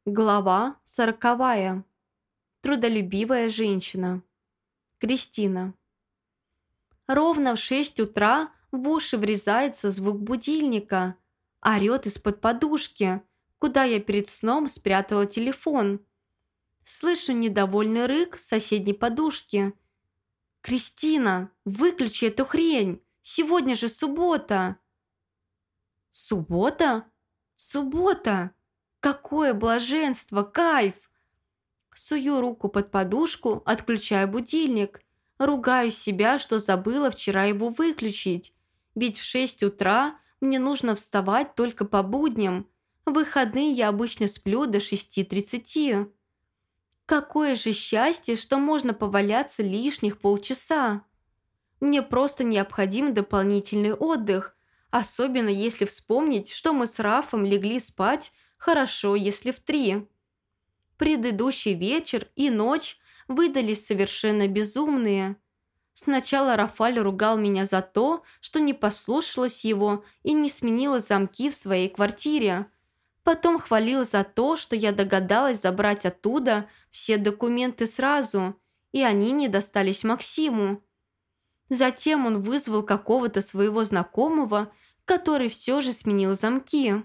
Глава 40. Трудолюбивая женщина. Кристина. Ровно в 6 утра в уши врезается звук будильника. Орёт из-под подушки, куда я перед сном спрятала телефон. Слышу недовольный рык с соседней подушки. «Кристина, выключи эту хрень! Сегодня же суббота!» «Суббота? Суббота! Какое блаженство, кайф!» Сую руку под подушку, отключаю будильник. Ругаю себя, что забыла вчера его выключить. Ведь в 6 утра мне нужно вставать только по будням. В выходные я обычно сплю до 6:30. Какое же счастье, что можно поваляться лишних полчаса. Мне просто необходим дополнительный отдых, особенно если вспомнить, что мы с Рафом легли спать хорошо, если в 3. Предыдущий вечер и ночь выдались совершенно безумные. Сначала Рафаль ругал меня за то, что не послушалась его и не сменила замки в своей квартире. Потом хвалил за то, что я догадалась забрать оттуда все документы сразу, и они не достались Максиму. Затем он вызвал какого-то своего знакомого, который все же сменил замки.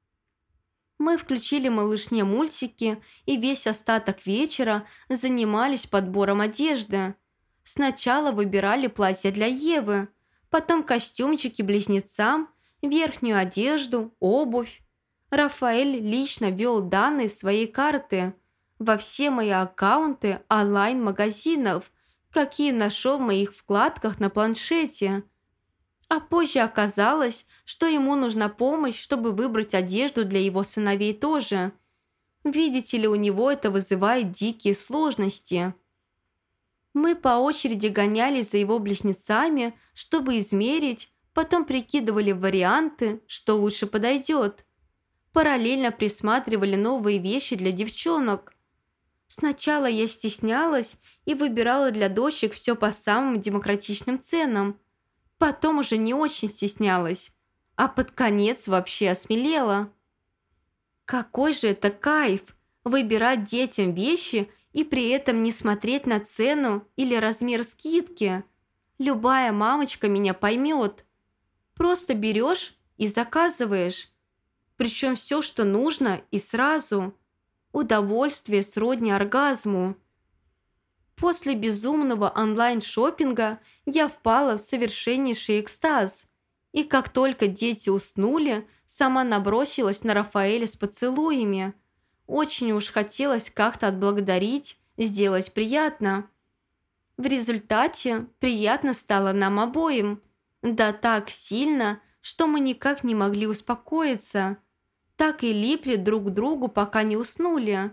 Мы включили малышне мультики и весь остаток вечера занимались подбором одежды. Сначала выбирали платье для Евы, потом костюмчики близнецам, верхнюю одежду, обувь. Рафаэль лично ввел данные своей карты во все мои аккаунты онлайн-магазинов, какие нашел в моих вкладках на планшете. А позже оказалось, что ему нужна помощь, чтобы выбрать одежду для его сыновей тоже. Видите ли, у него это вызывает дикие сложности. Мы по очереди гонялись за его близнецами, чтобы измерить, потом прикидывали варианты, что лучше подойдет. Параллельно присматривали новые вещи для девчонок. Сначала я стеснялась и выбирала для дочек все по самым демократичным ценам. Потом уже не очень стеснялась, а под конец вообще осмелела. Какой же это кайф выбирать детям вещи и при этом не смотреть на цену или размер скидки. Любая мамочка меня поймет. Просто берешь и заказываешь. Причем все, что нужно, и сразу. Удовольствие сродни оргазму. После безумного онлайн-шопинга я впала в совершеннейший экстаз. И как только дети уснули, сама набросилась на Рафаэля с поцелуями. Очень уж хотелось как-то отблагодарить, сделать приятно. В результате приятно стало нам обоим. Да так сильно, что мы никак не могли успокоиться. Так и липли друг к другу, пока не уснули.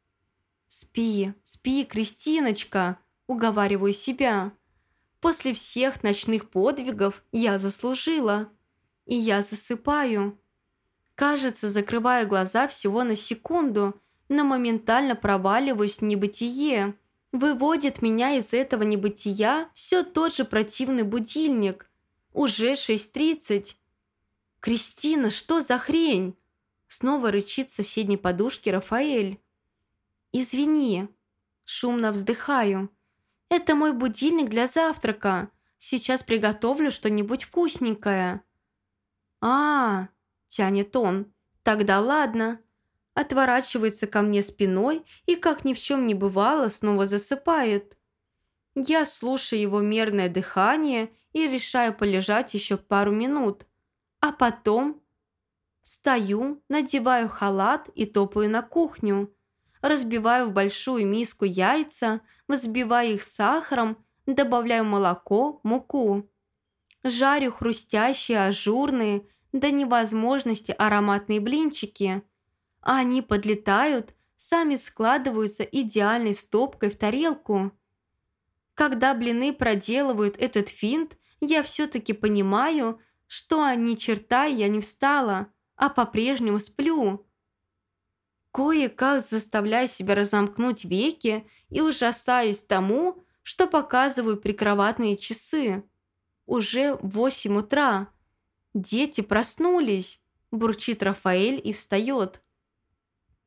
«Спи, спи, Кристиночка», – уговариваю себя. После всех ночных подвигов я заслужила. И я засыпаю. Кажется, закрываю глаза всего на секунду, но моментально проваливаюсь в небытие. Выводит меня из этого небытия все тот же противный будильник. Уже 6:30. «Кристина, что за хрень?» Снова рычит с соседней подушки Рафаэль. «Извини». Шумно вздыхаю. «Это мой будильник для завтрака. Сейчас приготовлю что-нибудь вкусненькое». Тянет он. «Тогда ладно». Отворачивается ко мне спиной и, как ни в чем не бывало, снова засыпает. Я слушаю его мерное дыхание и решаю полежать еще пару минут. А потом встаю, надеваю халат и топаю на кухню. Разбиваю в большую миску яйца, взбиваю их с сахаром, добавляю молоко, муку. Жарю хрустящие, ажурные, до невозможности ароматные блинчики. А они подлетают, сами складываются идеальной стопкой в тарелку. Когда блины проделывают этот финт, я все-таки понимаю, что ни черта я не встала, а по-прежнему сплю. Кое-как заставляю себя разомкнуть веки и ужасаюсь тому, что показываю прикроватные часы. Уже 8 утра. Дети проснулись, бурчит Рафаэль и встает.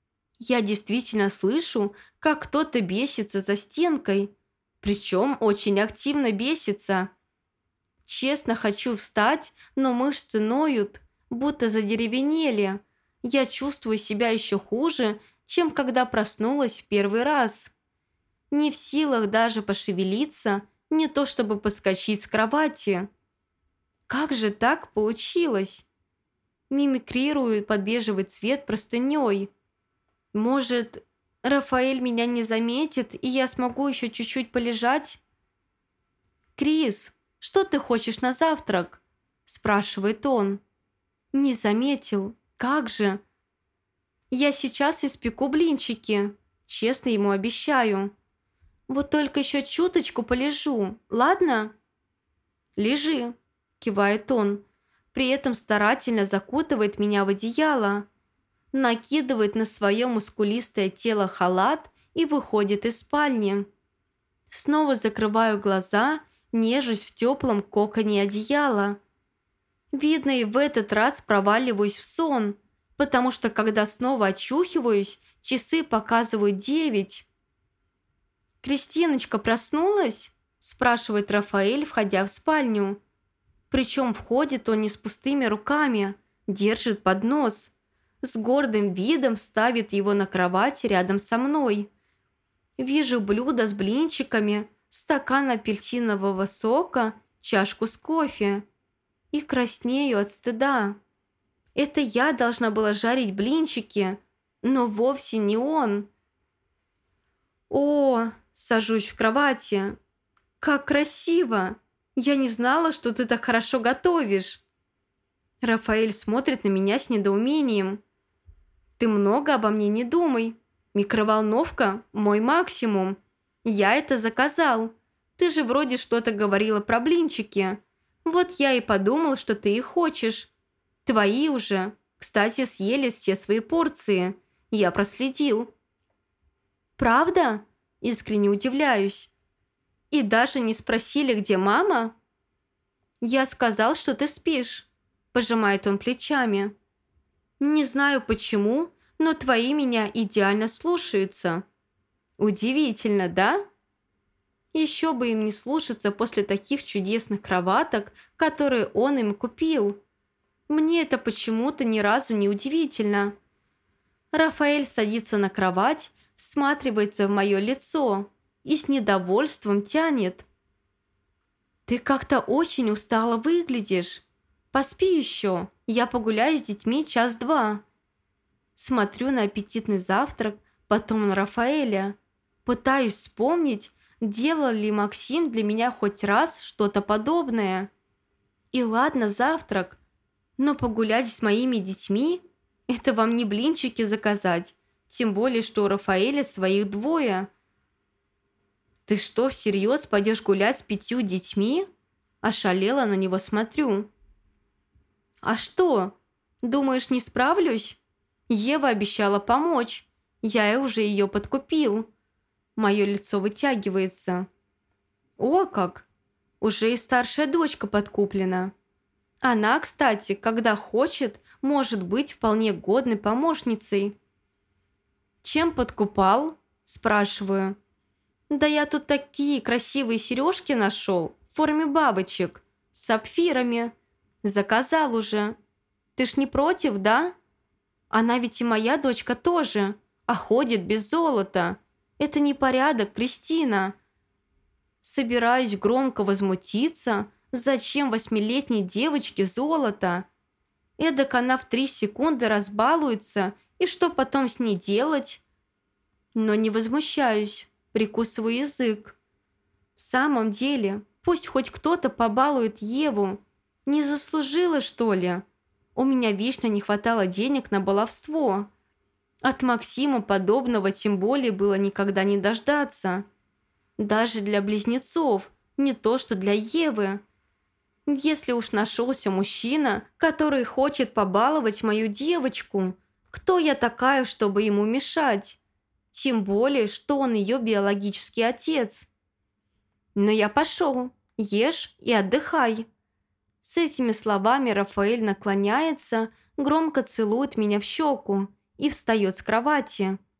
Я действительно слышу, как кто-то бесится за стенкой. Причем очень активно бесится. Честно хочу встать, но мышцы ноют, будто задеревенели. Я чувствую себя еще хуже, чем когда проснулась в первый раз. Не в силах даже пошевелиться, не то чтобы подскочить с кровати. Как же так получилось? Мимикрирую под бежевый цвет простыней. Может, Рафаэль меня не заметит, и я смогу еще чуть-чуть полежать? «Крис, что ты хочешь на завтрак?» – спрашивает он. «Не заметил. Как же?» «Я сейчас испеку блинчики», – честно ему обещаю. «Вот только еще чуточку полежу, ладно?» «Лежи», – кивает он, при этом старательно закутывает меня в одеяло, накидывает на свое мускулистое тело халат и выходит из спальни. Снова закрываю глаза, нежусь в теплом коконе одеяла. Видно, и в этот раз проваливаюсь в сон, потому что когда снова очухиваюсь, часы показывают 9. «Кристиночка проснулась?» – спрашивает Рафаэль, входя в спальню. Причем входит он не с пустыми руками, держит поднос. С гордым видом ставит его на кровать рядом со мной. Вижу блюдо с блинчиками, стакан апельсинового сока, чашку с кофе. И краснею от стыда. Это я должна была жарить блинчики, но вовсе не он. «О!» – сажусь в кровати. «Как красиво! Я не знала, что ты так хорошо готовишь!» Рафаэль смотрит на меня с недоумением. «Ты много обо мне не думай. Микроволновка – мой максимум. Я это заказал. Ты же вроде что-то говорила про блинчики. Вот я и подумал, что ты их хочешь. Твои уже. Кстати, съели все свои порции. Я проследил». «Правда?» – искренне удивляюсь. «И даже не спросили, где мама?» «Я сказал, что ты спишь», – пожимает он плечами. «Не знаю почему, но твои меня идеально слушаются». «Удивительно, да?» Еще бы им не слушаться после таких чудесных кроваток, которые он им купил. Мне это почему-то ни разу не удивительно. Рафаэль садится на кровать, всматривается в мое лицо и с недовольством тянет. «Ты как-то очень устало выглядишь. Поспи еще, я погуляю с детьми час-два». Смотрю на аппетитный завтрак, потом на Рафаэля. Пытаюсь вспомнить, делал ли Максим для меня хоть раз что-то подобное. И ладно, завтрак, но погулять с моими детьми – это вам не блинчики заказать, тем более, что у Рафаэля своих 2. «Ты что, всерьез пойдешь гулять с 5 детьми?» Ошалела на него смотрю. «А что? Думаешь, не справлюсь? Ева обещала помочь. Я и уже ее подкупил». Мое лицо вытягивается. «О как! Уже и старшая дочка подкуплена. Она, кстати, когда хочет, может быть вполне годной помощницей». «Чем подкупал?» – спрашиваю. «Да я тут такие красивые сережки нашел в форме бабочек, с сапфирами. Заказал уже. Ты ж не против, да? Она ведь и моя дочка тоже, а ходит без золота. Это непорядок, Кристина». Собираюсь громко возмутиться, зачем 8-летней девочке золото. Эдак она в 3 секунды разбалуется, и что потом с ней делать? Но не возмущаюсь. Прикусываю язык. В самом деле, пусть хоть кто-то побалует Еву. Не заслужила, что ли? У меня вечно не хватало денег на баловство. От Максима подобного тем более было никогда не дождаться. Даже для близнецов, не то что для Евы. Если уж нашелся мужчина, который хочет побаловать мою девочку, кто я такая, чтобы ему мешать? Тем более, что он ее биологический отец. Но я пошел, ешь и отдыхай. С этими словами Рафаэль наклоняется, громко целует меня в щеку и встает с кровати.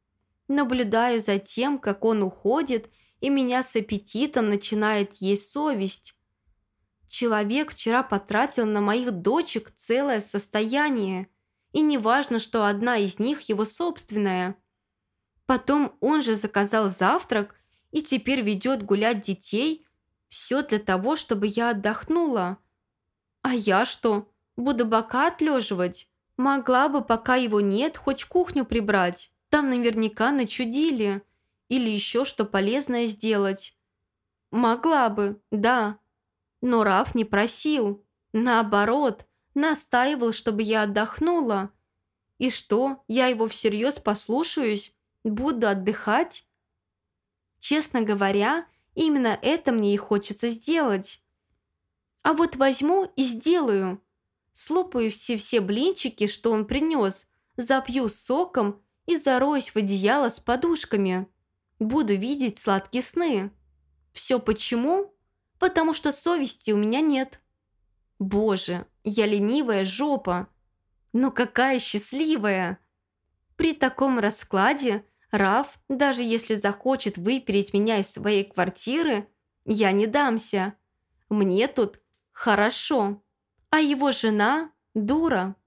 Наблюдаю за тем, как он уходит, и меня с аппетитом начинает есть совесть. Человек вчера потратил на моих дочек целое состояние, и не важно, что одна из них его собственная. Потом он же заказал завтрак и теперь ведет гулять детей. Все для того, чтобы я отдохнула. А я что, буду бока отлеживать? Могла бы, пока его нет, хоть кухню прибрать. Там наверняка начудили. Или еще что полезное сделать. Могла бы, да. Но Раф не просил. Наоборот, настаивал, чтобы я отдохнула. И что, я его всерьез послушаюсь? Буду отдыхать? Честно говоря, именно это мне и хочется сделать. А вот возьму и сделаю. Слопаю все блинчики, что он принес, запью соком и зароюсь в одеяло с подушками. Буду видеть сладкие сны. Все почему? Потому что совести у меня нет. Боже, я ленивая жопа. Но какая счастливая! При таком раскладе Раф, даже если захочет выпереть меня из своей квартиры, я не дамся. Мне тут хорошо, а его жена – дура.